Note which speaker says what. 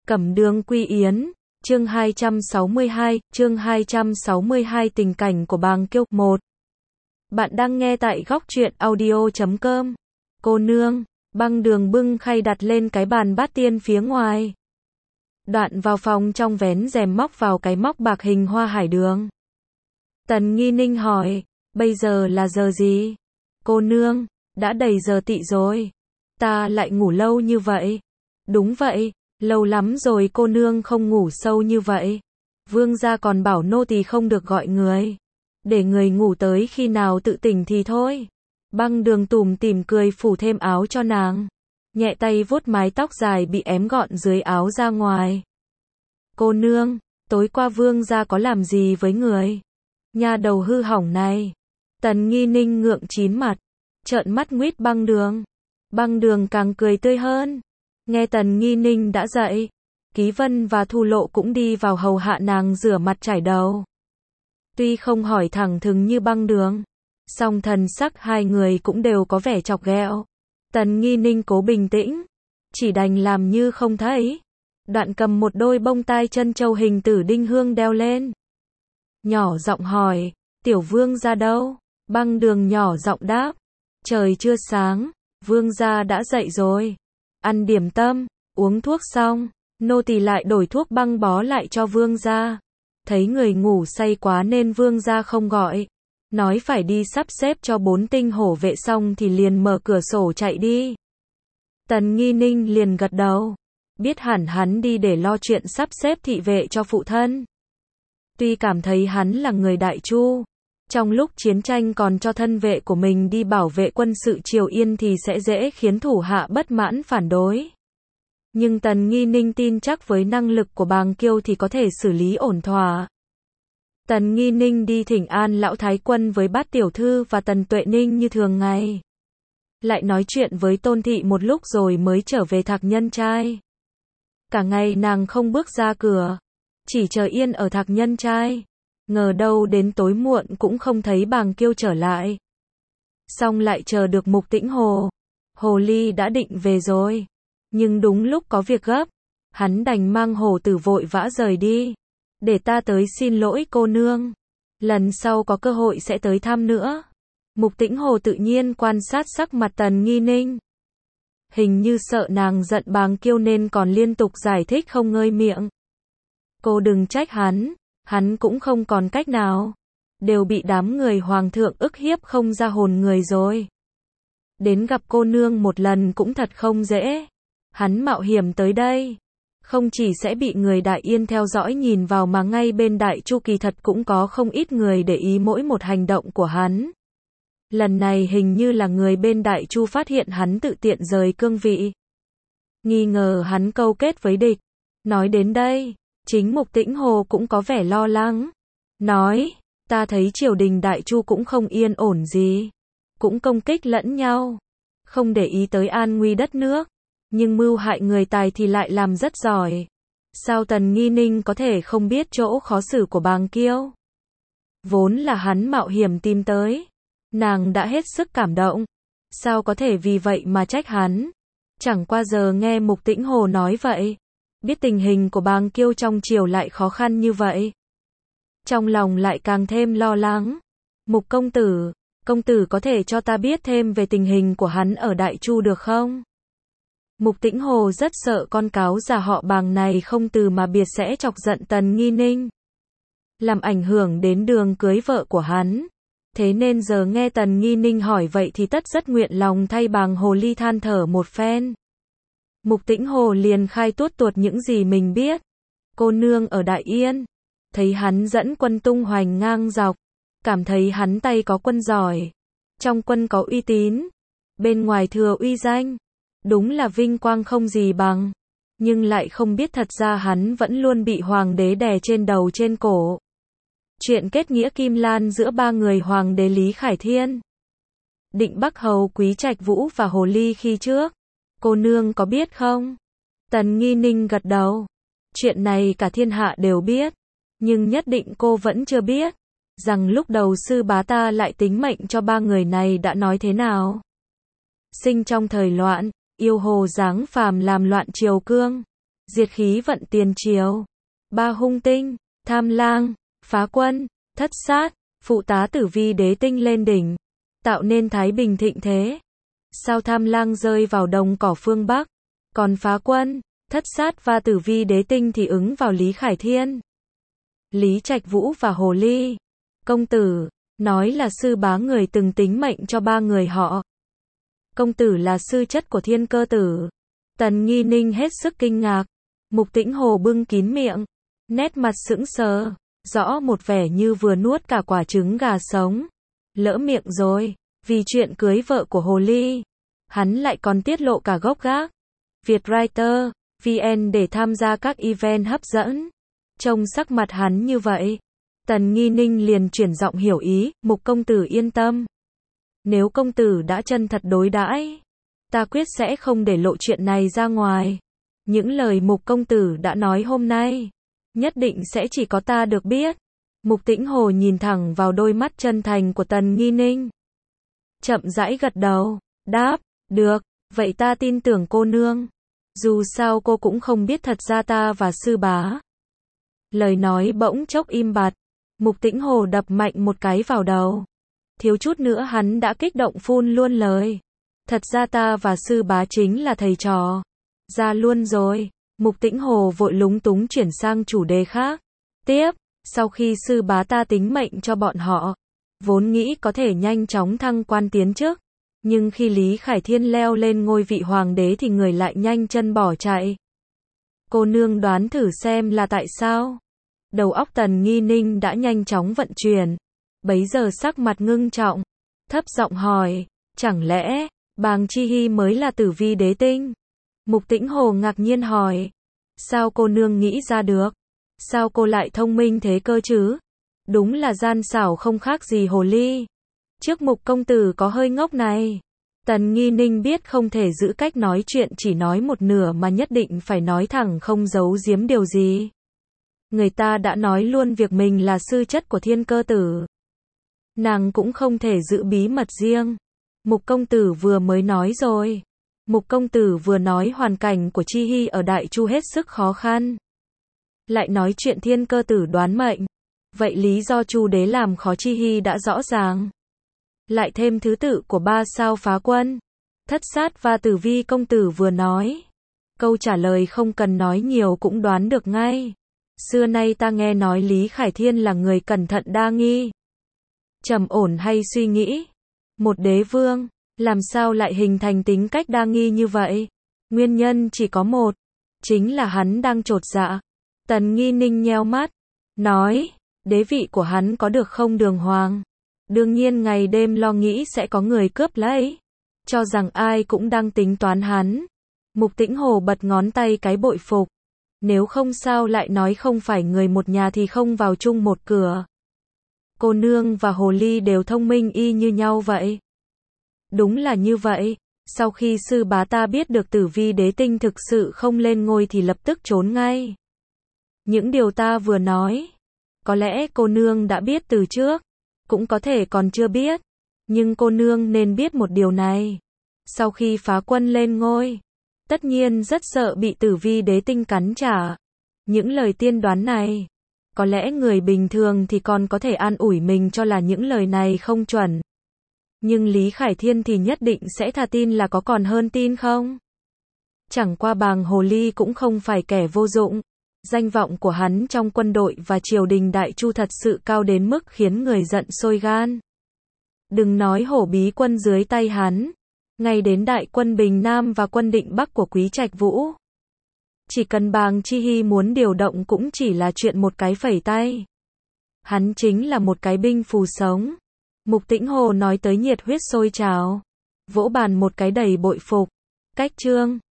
Speaker 1: Cẩm Đường Quy Yến, chương 262 tình cảnh của Bàng Kiêu 1. Bạn đang nghe tại góc truyện audio.com. Cô nương, Băng Đường bưng khay đặt lên cái bàn bát tiên phía ngoài. Đoạn vào phòng trong vén rèm móc vào cái móc bạc hình hoa hải đường. Tần Nghi Ninh hỏi, bây giờ là giờ gì? Cô nương, đã đầy giờ tỵ rồi. Ta lại ngủ lâu như vậy. Đúng vậy, lâu lắm rồi cô nương không ngủ sâu như vậy. Vương gia còn bảo nô tỳ không được gọi người. Để người ngủ tới khi nào tự tỉnh thì thôi. Băng Đường tủm tỉm cười phủ thêm áo cho nàng. Nhẹ tay vuốt mái tóc dài bị ém gọn dưới áo ra ngoài. Cô nương, tối qua vương gia có làm gì với người? Nha đầu hư hỏng này. Tần Nghi Ninh ngượng chín mặt, trợn mắt nguýt Băng Đường. Băng Đường càng cười tươi hơn. Nghe Tần Nghi Ninh đã dậy, Ký Vân và Thu Lộ cũng đi vào hầu hạ nàng rửa mặt chải đầu. Tuy không hỏi thẳng thừng như Băng Đường, song thần sắc hai người cũng đều có vẻ chọc ghẹo. Tần Nghi Ninh cố bình tĩnh, chỉ đành làm như không thấy. Đoạn cầm một đôi bông tai chân châu hình tử đinh hương đeo lên. Nhỏ giọng hỏi, tiểu vương gia đâu? Băng Đường nhỏ giọng đáp, trời chưa sáng, vương gia đã dậy rồi. Ăn điểm tâm, uống thuốc xong, nô tỳ lại đổi thuốc băng bó lại cho vương gia. Thấy người ngủ say quá nên vương gia không gọi. Nói phải đi sắp xếp cho 4 tinh hổ vệ xong thì liền mở cửa sổ chạy đi. Tần Nghi Ninh liền gật đầu. Biết hẳn hắn đi để lo chuyện sắp xếp thị vệ cho phụ thân. Tuy cảm thấy hắn là người Đại Chu, trong lúc chiến tranh còn cho thân vệ của mình đi bảo vệ quân sự Triều Yên thì sẽ dễ khiến thủ hạ bất mãn phản đối. Nhưng Tần Nghi Ninh tin chắc với năng lực của Bàng Kiêu thì có thể xử lý ổn thỏa. Tần Nghi Ninh đi thỉnh an lão thái quân với Bát tiểu thư và Tần Tuệ Ninh như thường ngày. Lại nói chuyện với Tôn thị một lúc rồi mới trở về Thạc Nhân Trai. Cả ngày nàng không bước ra cửa, chỉ chờ yên ở Thạc Nhân Trai. Ngờ đâu đến tối muộn cũng không thấy Bàng Kiêu trở lại. Xong lại chờ được Mục Tĩnh Hồ. Hồ ly đã định về rồi. Nhưng đúng lúc có việc gấp, hắn đành mang Hồ Tử vội vã rời đi. Để ta tới xin lỗi cô nương. Lần sau có cơ hội sẽ tới thăm nữa. Mục Tĩnh Hồ tự nhiên quan sát sắc mặt Tần Nghi Ninh. Hình như sợ nàng giận Bàng Kiêu nên còn liên tục giải thích không ngơi miệng. Cô đừng trách hắn cũng không còn cách nào. Đều bị đám người hoàng thượng ức hiếp không ra hồn người rồi. Đến gặp cô nương một lần cũng thật không dễ. Hắn mạo hiểm tới đây, không chỉ sẽ bị người Đại Yên theo dõi nhìn vào mà ngay bên Đại Chu kỳ thật cũng có không ít người để ý mỗi một hành động của hắn. Lần này hình như là người bên Đại Chu phát hiện hắn tự tiện rời cương vị. Nghi ngờ hắn câu kết với địch. Nói đến đây, chính Mục Tĩnh Hồ cũng có vẻ lo lắng. Nói, ta thấy triều đình Đại Chu cũng không yên ổn gì. Cũng công kích lẫn nhau. Không để ý tới an nguy đất nước. Nhưng mưu hại người tài thì lại làm rất giỏi. Sao Tần Nghi Ninh có thể không biết chỗ khó xử của Bàng Kiêu? Vốn là hắn mạo hiểm tìm tới. Nàng đã hết sức cảm động. Sao có thể vì vậy mà trách hắn? Chẳng qua giờ nghe Mục Tĩnh Hồ nói vậy. Biết tình hình của Bàng Kiêu trong triều lại khó khăn như vậy. Trong lòng lại càng thêm lo lắng. Mục công tử có thể cho ta biết thêm về tình hình của hắn ở Đại Chu được không? Mục Tĩnh Hồ rất sợ con cáo già họ Bàng này không từ mà biệt sẽ chọc giận Tần Nghi Ninh. Làm ảnh hưởng đến đường cưới vợ của hắn. Thế nên giờ nghe Tần Nghi Ninh hỏi vậy thì tất rất nguyện lòng thay Bàng Hồ ly than thở một phen. Mục Tĩnh Hồ liền khai tuốt tuột những gì mình biết. Cô nương ở Đại Yên, thấy hắn dẫn quân tung hoành ngang dọc, cảm thấy hắn tay có quân giỏi, trong quân có uy tín, bên ngoài thừa uy danh. Đúng là vinh quang không gì bằng. Nhưng lại không biết thật ra hắn vẫn luôn bị hoàng đế đè trên đầu trên cổ. Chuyện kết nghĩa kim lan giữa ba người hoàng đế Lý Khải Thiên, Định Bắc Hầu Quý Trạch Vũ và Hồ Ly khi trước. Cô nương có biết không? Tần Nghi Ninh gật đầu. Chuyện này cả thiên hạ đều biết. Nhưng nhất định cô vẫn chưa biết. Rằng lúc đầu sư bá ta lại tính mệnh cho ba người này đã nói thế nào. Sinh trong thời loạn. Yêu hồ dáng phàm làm loạn triều cương, diệt khí vận tiền triều. Ba hung tinh, Tham Lang, Phá Quân, Thất Sát, phụ tá Tử Vi Đế tinh lên đỉnh, tạo nên thái bình thịnh thế. Sao Tham Lang rơi vào đồng cỏ phương Bắc, còn Phá Quân, Thất Sát và Tử Vi Đế tinh thì ứng vào Lý Khải Thiên, Lý Trạch Vũ và Hồ Ly. Công tử, nói là sư bá người từng tính mệnh cho ba người họ. Công tử là sư chất của Thiên Cơ Tử. Tần Nghi Ninh hết sức kinh ngạc. Mục Tĩnh Hồ bưng kín miệng, nét mặt sững sờ, rõ một vẻ như vừa nuốt cả quả trứng gà sống. Lỡ miệng rồi, vì chuyện cưới vợ của Hồ Ly, hắn lại còn tiết lộ cả gốc gác Vietwriter VN để tham gia các event hấp dẫn. Trông sắc mặt hắn như vậy, Tần Nghi Ninh liền chuyển giọng hiểu ý, Mục công tử yên tâm. Nếu công tử đã chân thật đối đãi, ta quyết sẽ không để lộ chuyện này ra ngoài. Những lời Mục công tử đã nói hôm nay, nhất định sẽ chỉ có ta được biết. Mục Tĩnh Hồ nhìn thẳng vào đôi mắt chân thành của Tần Nghi Ninh, chậm rãi gật đầu, đáp, được, vậy ta tin tưởng cô nương. Dù sao cô cũng không biết thật ra ta và sư bá. Lời nói bỗng chốc im bặt, Mục Tĩnh Hồ đập mạnh một cái vào đầu. Thiếu chút nữa hắn đã kích động phun luôn lời. Thật ra ta và sư bá chính là thầy trò. Ra luôn rồi. Mục Tĩnh Hồ vội lúng túng chuyển sang chủ đề khác. Tiếp, sau khi sư bá ta tính mệnh cho bọn họ, vốn nghĩ có thể nhanh chóng thăng quan tiến chức. Nhưng khi Lý Khải Thiên leo lên ngôi vị hoàng đế thì người lại nhanh chân bỏ chạy. Cô nương đoán thử xem là tại sao? Đầu óc Tần Nghi Ninh đã nhanh chóng vận chuyển. Bấy giờ sắc mặt ngưng trọng, thấp giọng hỏi, chẳng lẽ Bàng Chi Hy mới là Tử Vi Đế tinh? Mục Tĩnh Hồ ngạc nhiên hỏi, sao cô nương nghĩ ra được? Sao cô lại thông minh thế cơ chứ? Đúng là gian xảo không khác gì hồ ly. Trước Mục công tử có hơi ngốc này. Tần Nghi Ninh biết không thể giữ cách nói chuyện chỉ nói một nửa mà nhất định phải nói thẳng không giấu giếm điều gì. Người ta đã nói luôn việc mình là sư chất của Thiên Cơ Tử. Nàng cũng không thể giữ bí mật riêng. Mục công tử vừa mới nói rồi. Mục công tử vừa nói hoàn cảnh của Chi Hy ở Đại Chu hết sức khó khăn. Lại nói chuyện Thiên Cơ Tử đoán mệnh. Vậy lý do Chu đế làm khó Chi Hy đã rõ ràng. Lại thêm thứ tự của ba sao Phá Quân, Thất Sát và Tử Vi công tử vừa nói. Câu trả lời không cần nói nhiều cũng đoán được ngay. Xưa nay ta nghe nói Lý Khải Thiên là người cẩn thận đa nghi, trầm ổn hay suy nghĩ. Một đế vương, làm sao lại hình thành tính cách đa nghi như vậy? Nguyên nhân chỉ có một, chính là hắn đang chột dạ. Tần Nghi Ninh nheo mắt, nói, đế vị của hắn có được không Đường Hoàng? Đương nhiên ngày đêm lo nghĩ sẽ có người cướp lấy, cho rằng ai cũng đang tính toán hắn. Mục Tĩnh Hồ bật ngón tay cái bội phục. Nếu không sao lại nói không phải người một nhà thì không vào chung một cửa. Cô nương và hồ ly đều thông minh y như nhau vậy. Đúng là như vậy. Sau khi sư bá ta biết được Tử Vi Đế tinh thực sự không lên ngôi thì lập tức trốn ngay. Những điều ta vừa nói, có lẽ cô nương đã biết từ trước, cũng có thể còn chưa biết. Nhưng cô nương nên biết một điều này. Sau khi Phá Quân lên ngôi, tất nhiên rất sợ bị Tử Vi Đế tinh cắn trả. Những lời tiên đoán này, có lẽ người bình thường thì còn có thể an ủi mình cho là những lời này không chuẩn. Nhưng Lý Khải Thiên thì nhất định sẽ thà tin là có còn hơn tin không? Chẳng qua Bàng Hồ Ly cũng không phải kẻ vô dụng. Danh vọng của hắn trong quân đội và triều đình Đại Chu thật sự cao đến mức khiến người giận sôi gan. Đừng nói Hổ Bí quân dưới tay hắn, ngay đến đại quân Bình Nam và quân Định Bắc của Quý Trạch Vũ, chỉ cần Bàng Chi Hy muốn điều động cũng chỉ là chuyện một cái phẩy tay. Hắn chính là một cái binh phù sống. Mục Tĩnh Hồ nói tới nhiệt huyết sôi trào, vỗ bàn một cái đầy bội phục. Cách chương